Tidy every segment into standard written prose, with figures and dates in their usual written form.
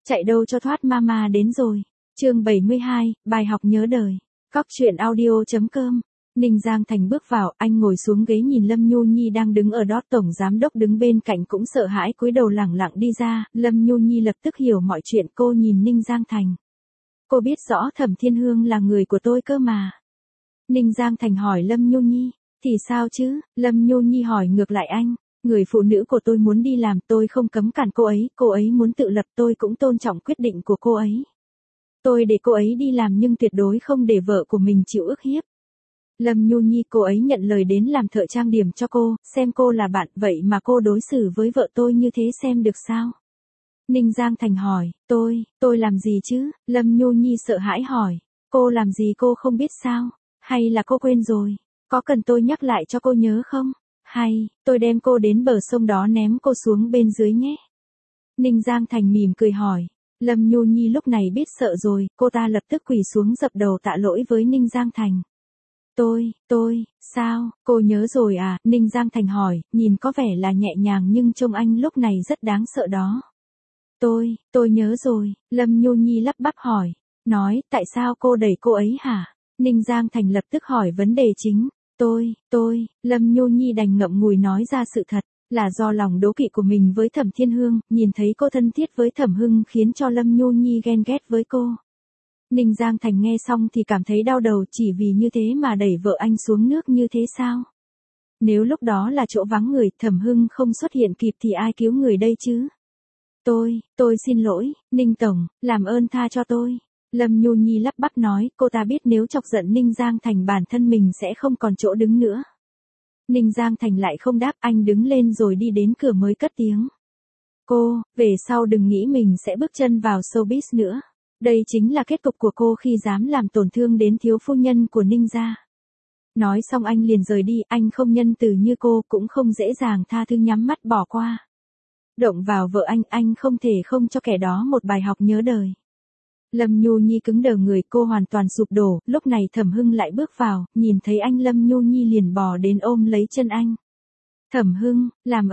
Chạy đâu cho thoát mama đến rồi. Chương 72, bài học nhớ đời. Cóc truyện audio.com. Ninh Giang Thành bước vào, anh ngồi xuống ghế nhìn Lâm Nhu Nhi đang đứng ở đó, tổng giám đốc đứng bên cạnh cũng sợ hãi cúi đầu lẳng lặng đi ra. Lâm Nhu Nhi lập tức hiểu mọi chuyện, cô nhìn Ninh Giang Thành. Cô biết rõ Thẩm Thiên Hương là người của tôi cơ mà. Ninh Giang Thành hỏi Lâm Nhu Nhi, thì sao chứ? Lâm Nhu Nhi hỏi ngược lại anh. Người phụ nữ của tôi muốn đi làm, tôi không cấm cản cô ấy muốn tự lập, tôi cũng tôn trọng quyết định của cô ấy. Tôi để cô ấy đi làm nhưng tuyệt đối không để vợ của mình chịu ức hiếp. Lâm Nhu Nhi, cô ấy nhận lời đến làm thợ trang điểm cho cô, xem cô là bạn, vậy mà cô đối xử với vợ tôi như thế xem được sao? Ninh Giang Thành hỏi, tôi làm gì chứ? Lâm Nhu Nhi sợ hãi hỏi, cô làm gì cô không biết sao? Hay là cô quên rồi? Có cần tôi nhắc lại cho cô nhớ không? Hay, tôi đem cô đến bờ sông đó ném cô xuống bên dưới nhé. Ninh Giang Thành mỉm cười hỏi. Lâm Nhu Nhi lúc này biết sợ rồi, cô ta lập tức quỳ xuống dập đầu tạ lỗi với Ninh Giang Thành. Sao, cô nhớ rồi à? Ninh Giang Thành hỏi, nhìn có vẻ là nhẹ nhàng nhưng trông anh lúc này rất đáng sợ đó. Tôi nhớ rồi, Lâm Nhu Nhi lắp bắp hỏi. Nói, tại sao cô đẩy cô ấy hả? Ninh Giang Thành lập tức hỏi vấn đề chính. Lâm Nhu Nhi đành ngậm ngùi nói ra sự thật, là do lòng đố kỵ của mình với Thẩm Thiên Hương, nhìn thấy cô thân thiết với Thẩm Hưng khiến cho Lâm Nhu Nhi ghen ghét với cô. Ninh Giang Thành nghe xong thì cảm thấy đau đầu, chỉ vì như thế mà đẩy vợ anh xuống nước như thế sao? Nếu lúc đó là chỗ vắng người, Thẩm Hưng không xuất hiện kịp thì ai cứu người đây chứ? Tôi xin lỗi, Ninh Tổng, làm ơn tha cho tôi. Lâm Nhu Nhi lắp bắp nói, cô ta biết nếu chọc giận Ninh Giang Thành bản thân mình sẽ không còn chỗ đứng nữa. Ninh Giang Thành lại không đáp, anh đứng lên rồi đi đến cửa mới cất tiếng. Cô, về sau đừng nghĩ mình sẽ bước chân vào showbiz nữa. Đây chính là kết cục của cô khi dám làm tổn thương đến thiếu phu nhân của Ninh gia. Nói xong anh liền rời đi, anh không nhân từ như cô, cũng không dễ dàng tha thứ nhắm mắt bỏ qua. Động vào vợ anh không thể không cho kẻ đó một bài học nhớ đời. Lâm Nhu Nhi cứng đờ người, cô hoàn toàn sụp đổ, lúc này Thẩm Hưng lại bước vào, nhìn thấy anh Lâm Nhu Nhi liền bò đến ôm lấy chân anh. Thẩm Hưng,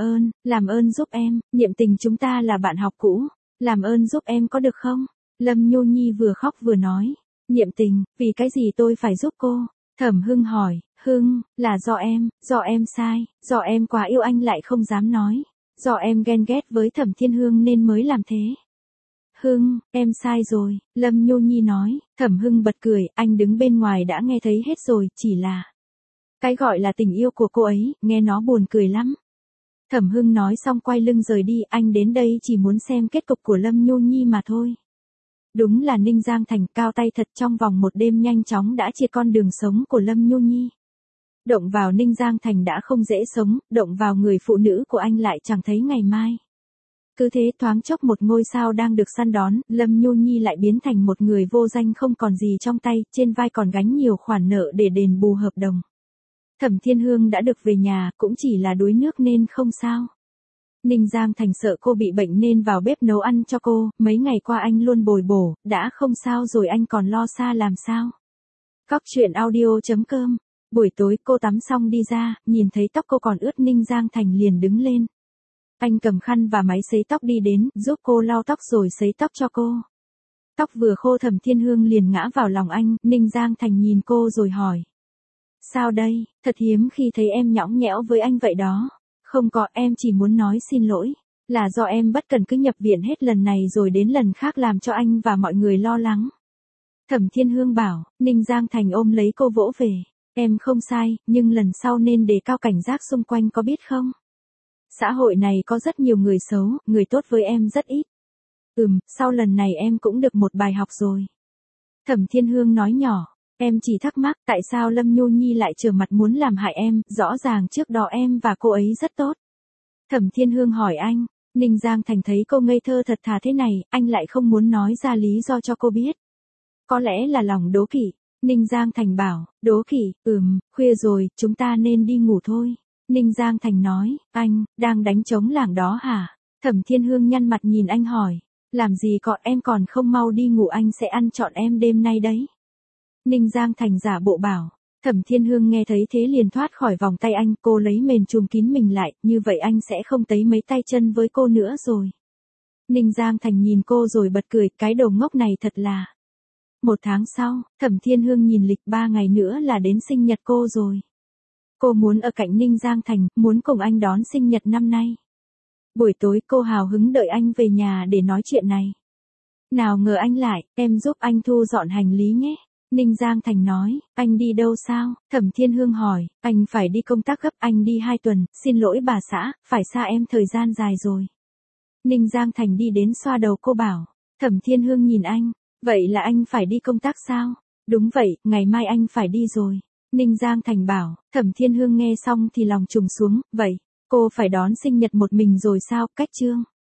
làm ơn giúp em, Niệm Tình chúng ta là bạn học cũ, làm ơn giúp em có được không? Lâm Nhu Nhi vừa khóc vừa nói, Niệm Tình, vì cái gì tôi phải giúp cô? Thẩm Hưng hỏi, Hưng, là do em sai, do em quá yêu anh lại không dám nói, do em ghen ghét với Thẩm Thiên Hương nên mới làm thế. Hưng, em sai rồi, Lâm Nhu Nhi nói. Thẩm Hưng bật cười, anh đứng bên ngoài đã nghe thấy hết rồi, chỉ là cái gọi là tình yêu của cô ấy, nghe nó buồn cười lắm. Thẩm Hưng nói xong quay lưng rời đi, anh đến đây chỉ muốn xem kết cục của Lâm Nhu Nhi mà thôi. Đúng là Ninh Giang Thành cao tay thật, trong vòng một đêm nhanh chóng đã chia con đường sống của Lâm Nhu Nhi. Động vào Ninh Giang Thành đã không dễ sống, động vào người phụ nữ của anh lại chẳng thấy ngày mai. Cứ thế thoáng chốc một ngôi sao đang được săn đón, Lâm Nhu Nhi lại biến thành một người vô danh không còn gì trong tay, trên vai còn gánh nhiều khoản nợ để đền bù hợp đồng. Thẩm Thiên Hương đã được về nhà, cũng chỉ là đuối nước nên không sao. Ninh Giang Thành sợ cô bị bệnh nên vào bếp nấu ăn cho cô, mấy ngày qua anh luôn bồi bổ, đã không sao rồi anh còn lo xa làm sao. Cóc truyện audio.com. Buổi tối cô tắm xong đi ra, nhìn thấy tóc cô còn ướt, Ninh Giang Thành liền đứng lên. Anh cầm khăn và máy sấy tóc đi đến, giúp cô lau tóc rồi sấy tóc cho cô. Tóc vừa khô Thẩm Thiên Hương liền ngã vào lòng anh, Ninh Giang Thành nhìn cô rồi hỏi. Sao đây, thật hiếm khi thấy em nhõng nhẽo với anh vậy đó. Không có, em chỉ muốn nói xin lỗi. Là do em bất cần cứ nhập viện hết lần này rồi đến lần khác làm cho anh và mọi người lo lắng. Thẩm Thiên Hương bảo, Ninh Giang Thành ôm lấy cô vỗ về. Em không sai, nhưng lần sau nên đề cao cảnh giác xung quanh có biết không? Xã hội này có rất nhiều người xấu, người tốt với em rất ít. Sau lần này em cũng được một bài học rồi. Thẩm Thiên Hương nói nhỏ, em chỉ thắc mắc tại sao Lâm Nhu Nhi lại trở mặt muốn làm hại em, rõ ràng trước đó em và cô ấy rất tốt. Thẩm Thiên Hương hỏi anh, Ninh Giang Thành thấy cô ngây thơ thật thà thế này, anh lại không muốn nói ra lý do cho cô biết. Có lẽ là lòng đố kỵ. Ninh Giang Thành bảo, đố kỵ, khuya rồi, chúng ta nên đi ngủ thôi. Ninh Giang Thành nói, anh, đang đánh trống lảng đó hả? Thẩm Thiên Hương nhăn mặt nhìn anh hỏi, làm gì có, em còn không mau đi ngủ, anh sẽ ăn trọn em đêm nay đấy. Ninh Giang Thành giả bộ bảo, Thẩm Thiên Hương nghe thấy thế liền thoát khỏi vòng tay anh, cô lấy mền trùm kín mình lại, như vậy anh sẽ không tấy mấy tay chân với cô nữa rồi. Ninh Giang Thành nhìn cô rồi bật cười, cái đồ ngốc này thật là. 1 tháng sau, Thẩm Thiên Hương nhìn lịch 3 ngày nữa là đến sinh nhật cô rồi. Cô muốn ở cạnh Ninh Giang Thành, muốn cùng anh đón sinh nhật năm nay. Buổi tối cô hào hứng đợi anh về nhà để nói chuyện này. Nào ngờ anh lại, em giúp anh thu dọn hành lý nhé. Ninh Giang Thành nói, anh đi đâu sao? Thẩm Thiên Hương hỏi, anh phải đi công tác gấp, anh đi 2 tuần, xin lỗi bà xã, phải xa em thời gian dài rồi. Ninh Giang Thành đi đến xoa đầu cô bảo, Thẩm Thiên Hương nhìn anh, vậy là anh phải đi công tác sao? Đúng vậy, ngày mai anh phải đi rồi. Ninh Giang Thành bảo, Thẩm Thiên Hương nghe xong thì lòng trùng xuống, vậy, cô phải đón sinh nhật một mình rồi sao? Cách chương.